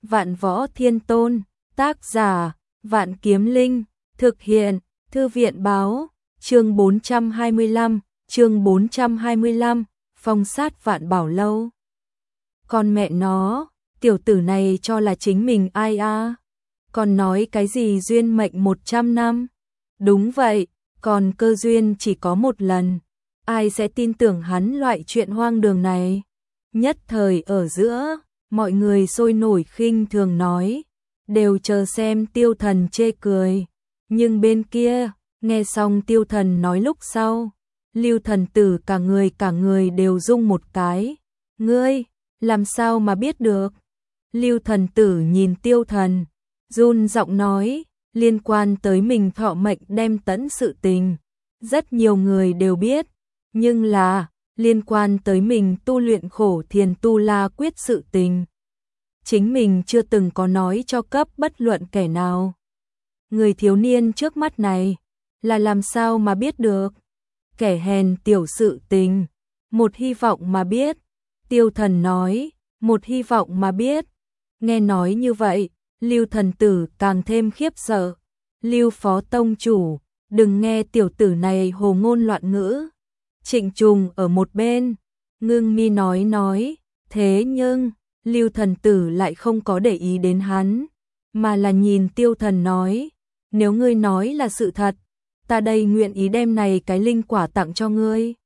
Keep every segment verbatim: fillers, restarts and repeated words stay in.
Vạn Võ Thiên Tôn, tác giả, Vạn Kiếm Linh, thực hiện, Thư viện báo, chương bốn trăm hai mươi lăm, chương bốn trăm hai mươi lăm, phong sát Vạn Bảo Lâu. Con mẹ nó, tiểu tử này cho là chính mình ai a? Còn nói cái gì duyên mệnh một trăm năm? Đúng vậy, còn cơ duyên chỉ có một lần. Ai sẽ tin tưởng hắn loại chuyện hoang đường này? Nhất thời ở giữa, mọi người sôi nổi khinh thường nói, đều chờ xem Tiêu Thần chê cười. Nhưng bên kia, nghe xong Tiêu Thần nói lúc sau, Lưu Thần Tử cả người cả người đều rung một cái. Ngươi, làm sao mà biết được? Lưu Thần Tử nhìn Tiêu Thần, run giọng nói, liên quan tới mình thọ mệnh đem tẫn sự tình. Rất nhiều người đều biết, nhưng là, liên quan tới mình tu luyện khổ thiền tu la quyết sự tình. Chính mình chưa từng có nói cho cấp bất luận kẻ nào. Người thiếu niên trước mắt này, là làm sao mà biết được? Kẻ hèn tiểu sự tình, một hy vọng mà biết. Tiêu Thần nói, một hy vọng mà biết. Nghe nói như vậy, Lưu Thần Tử càng thêm khiếp sợ. Lưu Phó Tông Chủ, đừng nghe tiểu tử này hồ ngôn loạn ngữ. Trịnh Trùng ở một bên, ngưng mi nói nói, thế nhưng, Lưu Thần Tử lại không có để ý đến hắn, mà là nhìn Tiêu Thần nói, nếu ngươi nói là sự thật, ta đây nguyện ý đem này cái linh quả tặng cho ngươi.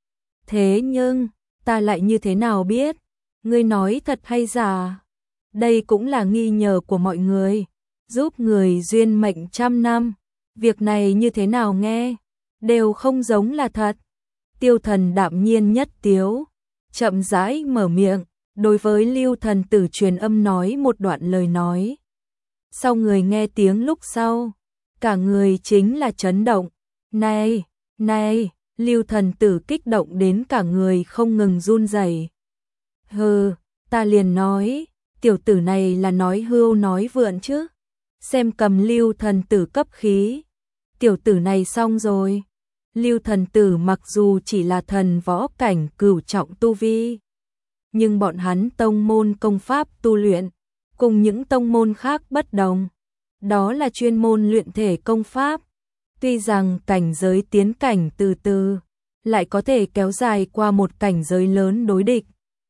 Thế nhưng, ta lại như thế nào biết, ngươi nói thật hay giả? Đây cũng là nghi ngờ của mọi người, giúp người duyên mệnh trăm năm, việc này như thế nào nghe, đều không giống là thật. Tiêu Thần đạm nhiên nhất tiếu, chậm rãi mở miệng, đối với Lưu Thần Tử truyền âm nói một đoạn lời nói. Sau người nghe tiếng lúc sau, cả người chính là chấn động. Này, này, Lưu Thần Tử kích động đến cả người không ngừng run rẩy. Hừ, ta liền nói, tiểu tử này là nói hưu nói vượn chứ. Xem cầm Lưu Thần Tử cấp khí. Tiểu tử này xong rồi. Lưu Thần Tử mặc dù chỉ là thần võ cảnh cửu trọng tu vi, nhưng bọn hắn tông môn công pháp tu luyện, cùng những tông môn khác bất đồng. Đó là chuyên môn luyện thể công pháp. Tuy rằng cảnh giới tiến cảnh từ từ, lại có thể kéo dài qua một cảnh giới lớn đối địch.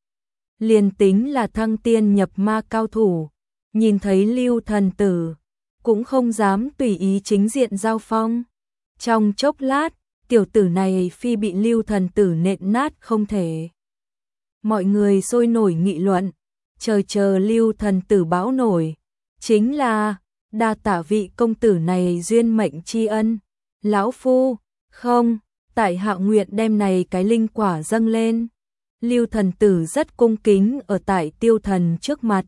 Liền tính là thăng tiên nhập ma cao thủ, nhìn thấy Lưu Thần Tử, cũng không dám tùy ý chính diện giao phong. Trong chốc lát, tiểu tử này phi bị Lưu Thần Tử nện nát không thể. Mọi người sôi nổi nghị luận, chờ chờ Lưu Thần Tử bão nổi, chính là đa tạ vị công tử này duyên mệnh tri ân. Lão phu, không, tại hạ nguyện đem này cái linh quả dâng lên. Lưu Thần Tử rất cung kính ở tại Tiêu Thần trước mặt.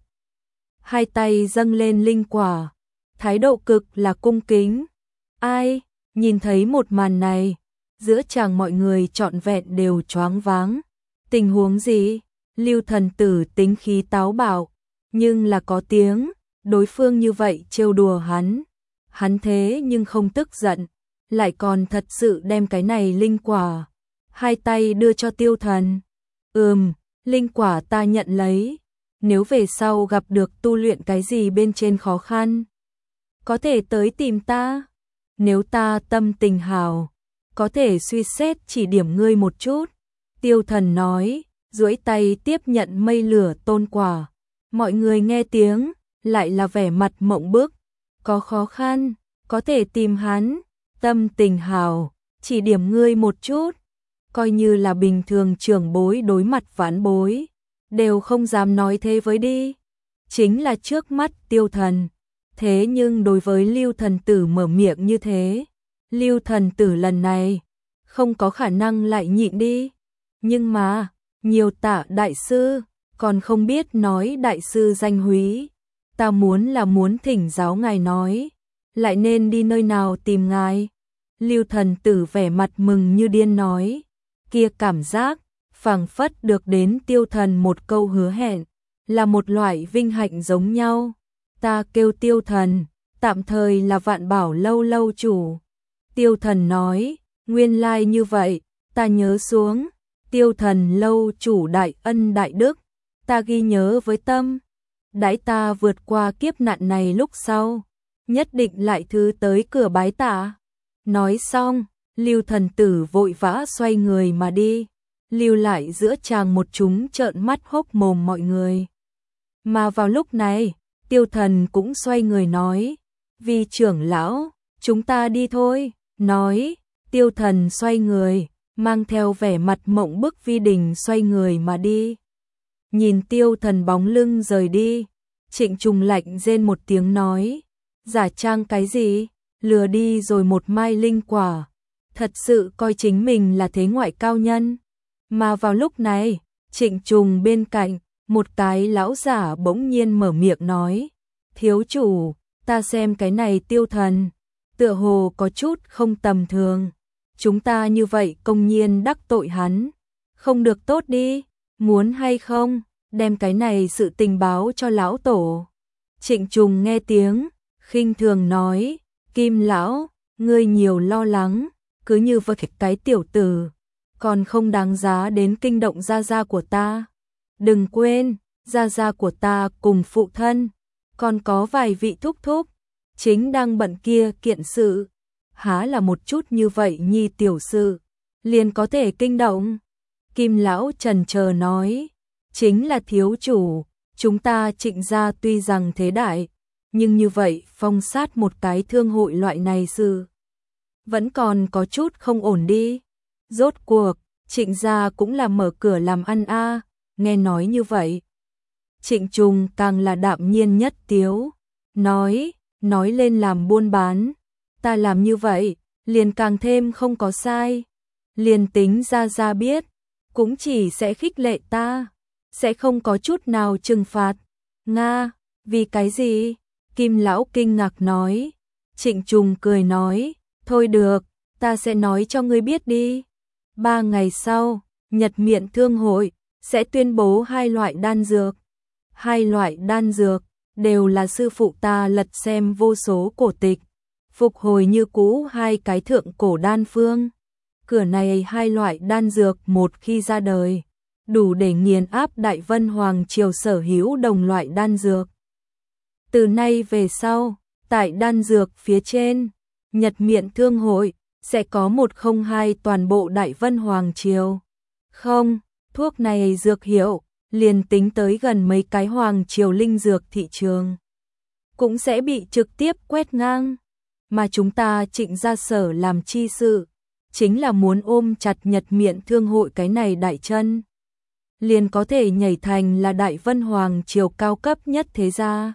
Hai tay dâng lên linh quả, thái độ cực là cung kính. Ai, nhìn thấy một màn này, giữa chàng mọi người trọn vẹn đều choáng váng. Tình huống gì? Lưu Thần Tử tính khí táo bạo, nhưng là có tiếng, đối phương như vậy trêu đùa hắn. Hắn thế nhưng không tức giận, lại còn thật sự đem cái này linh quả, hai tay đưa cho Tiêu Thần. Ừm, linh quả ta nhận lấy, nếu về sau gặp được tu luyện cái gì bên trên khó khăn, có thể tới tìm ta. Nếu ta tâm tình hào, có thể suy xét chỉ điểm ngươi một chút. Tiêu Thần nói, duỗi tay tiếp nhận mây lửa tôn quả. Mọi người nghe tiếng, lại là vẻ mặt mộng bức. Có khó khăn, có thể tìm hắn. Tâm tình hào, chỉ điểm ngươi một chút. Coi như là bình thường trưởng bối đối mặt vãn bối, đều không dám nói thế với đi. Chính là trước mắt Tiêu Thần. Thế nhưng đối với Lưu Thần Tử mở miệng như thế, Lưu Thần Tử lần này không có khả năng lại nhịn đi. Nhưng mà, nhiều tạ đại sư, còn không biết nói đại sư danh húy. Ta muốn là muốn thỉnh giáo ngài nói, lại nên đi nơi nào tìm ngài. Lưu Thần Tử vẻ mặt mừng như điên nói, kia cảm giác, phảng phất được đến Tiêu Thần một câu hứa hẹn, là một loại vinh hạnh giống nhau. Ta kêu Tiêu Thần, tạm thời là Vạn Bảo Lâu lâu chủ. Tiêu Thần nói, nguyên lai như vậy, ta nhớ xuống. Tiêu Thần lâu chủ đại ân đại đức, ta ghi nhớ với tâm. đãi ta vượt qua kiếp nạn này lúc sau, nhất định lại thứ tới cửa bái tạ. Nói xong, Lưu thần tử vội vã xoay người mà đi, lưu lại giữa chàng một chúng trợn mắt hốc mồm mọi người. Mà vào lúc này, Tiêu Thần cũng xoay người nói, vì trưởng lão, chúng ta đi thôi. Nói, Tiêu Thần xoay người, mang theo vẻ mặt mộng bức Vi Đình xoay người mà đi. Nhìn Tiêu Thần bóng lưng rời đi, Trịnh Trùng lạnh rên một tiếng nói, giả trang cái gì, lừa đi rồi một mai linh quả, thật sự coi chính mình là thế ngoại cao nhân. Mà vào lúc này, Trịnh Trùng bên cạnh, một cái lão giả bỗng nhiên mở miệng nói, thiếu chủ, ta xem cái này Tiêu Thần, tựa hồ có chút không tầm thường, chúng ta như vậy công nhiên đắc tội hắn, không được tốt đi, muốn hay không, đem cái này sự tình báo cho lão tổ. Trịnh Trùng nghe tiếng, khinh thường nói, Kim lão, ngươi nhiều lo lắng, cứ như vậy cái tiểu tử, còn không đáng giá đến kinh động gia gia của ta. Đừng quên, gia gia của ta cùng phụ thân, còn có vài vị thúc thúc, chính đang bận kia kiện sự, há là một chút như vậy nhi tiểu sự, liền có thể kinh động. Kim lão trần chờ nói, chính là thiếu chủ, chúng ta Trịnh gia tuy rằng thế đại, nhưng như vậy phong sát một cái thương hội loại này sự, vẫn còn có chút không ổn đi. Rốt cuộc, Trịnh gia cũng là mở cửa làm ăn a. Nghe nói như vậy, Trịnh Trùng càng là đạm nhiên nhất tiếu, nói, nói lên làm buôn bán, ta làm như vậy, liền càng thêm không có sai, liền tính ra ra biết, cũng chỉ sẽ khích lệ ta, sẽ không có chút nào trừng phạt. Nga, vì cái gì? Kim lão kinh ngạc nói. Trịnh Trùng cười nói, thôi được, ta sẽ nói cho ngươi biết đi. Ba ngày sau, Nhật Miện Thương hội sẽ tuyên bố hai loại đan dược. Hai loại đan dược đều là sư phụ ta lật xem vô số cổ tịch, phục hồi như cũ hai cái thượng cổ đan phương. Cửa này hai loại đan dược một khi ra đời, đủ để nghiền áp Đại Vân Hoàng triều sở hữu đồng loại đan dược. Từ nay về sau, tại đan dược phía trên, Nhật Miện Thương hội sẽ có một không hai toàn bộ Đại Vân Hoàng triều. Không, thuốc này dược hiệu, liền tính tới gần mấy cái hoàng triều linh dược thị trường, cũng sẽ bị trực tiếp quét ngang. Mà chúng ta Trịnh gia sở làm chi sự, chính là muốn ôm chặt Nhật Miện Thương hội cái này đại chân, liền có thể nhảy thành là Đại Vân Hoàng triều cao cấp nhất thế gia.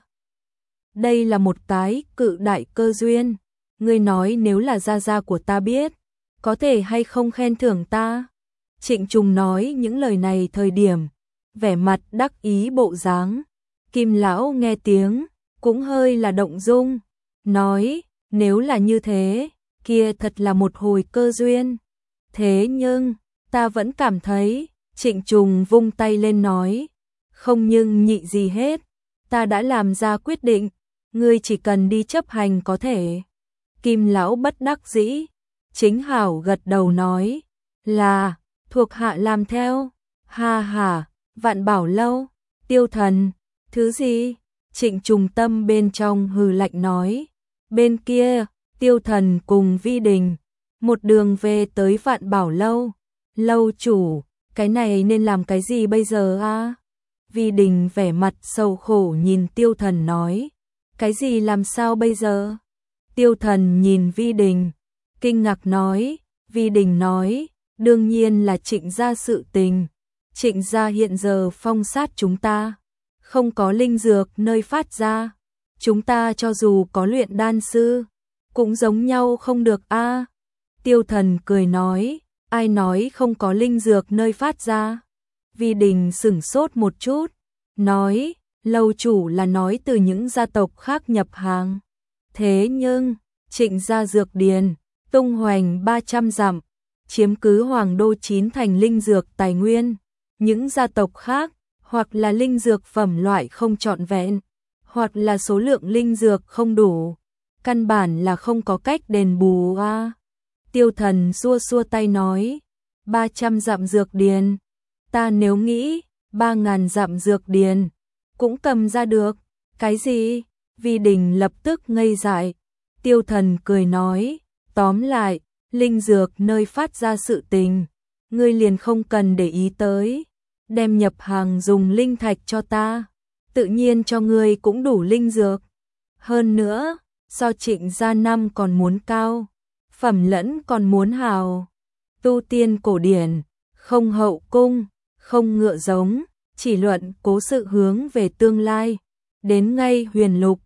Đây là một cái cự đại cơ duyên, ngươi nói nếu là gia gia của ta biết, có thể hay không khen thưởng ta? Trịnh Trùng nói những lời này thời điểm, vẻ mặt đắc ý bộ dáng. Kim lão nghe tiếng, cũng hơi là động dung, nói, nếu là như thế, kia thật là một hồi cơ duyên. Thế nhưng, ta vẫn cảm thấy, Trịnh Trùng vung tay lên nói, không nhưng nhị gì hết, ta đã làm ra quyết định, ngươi chỉ cần đi chấp hành có thể. Kim lão bất đắc dĩ, chính hảo gật đầu nói, là, thuộc hạ làm theo. Ha ha, Vạn Bảo lâu, Tiêu Thần, thứ gì? Trịnh Trùng tâm bên trong hừ lạnh nói. Bên kia, Tiêu Thần cùng Vi Đình, một đường về tới Vạn Bảo lâu. Lâu chủ, cái này nên làm cái gì bây giờ a? Vi Đình vẻ mặt sầu khổ nhìn Tiêu Thần nói. Cái gì làm sao bây giờ? Tiêu Thần nhìn Vi Đình, kinh ngạc nói. Vi Đình nói, đương nhiên là Trịnh gia sự tình. Trịnh gia hiện giờ phong sát chúng ta, không có linh dược nơi phát ra. Chúng ta cho dù có luyện đan sư, cũng giống nhau không được a. Tiêu Thần cười nói, ai nói không có linh dược nơi phát ra? Vi Đình sửng sốt một chút, nói, lâu chủ là nói từ những gia tộc khác nhập hàng. Thế nhưng, Trịnh gia dược điền, tung hoành ba trăm dặm, chiếm cứ hoàng đô chín thành linh dược tài nguyên. Những gia tộc khác, hoặc là linh dược phẩm loại không trọn vẹn, hoặc là số lượng linh dược không đủ, căn bản là không có cách đền bù a. Tiêu Thần xua xua tay nói, ba trăm dặm dược điền, ta nếu nghĩ, ba ngàn dặm dược điền, cũng cầm ra được. Cái gì? Vi Đình lập tức ngây dại. Tiêu Thần cười nói, tóm lại, linh dược nơi phát ra sự tình, ngươi liền không cần để ý tới, đem nhập hàng dùng linh thạch cho ta, tự nhiên cho ngươi cũng đủ linh dược. Hơn nữa, so Trịnh gia năm còn muốn cao, phẩm lẫn còn muốn hào. Tu tiên cổ điển, không hậu cung, không ngựa giống, chỉ luận cố sự hướng về tương lai. Đến ngay huyền lục,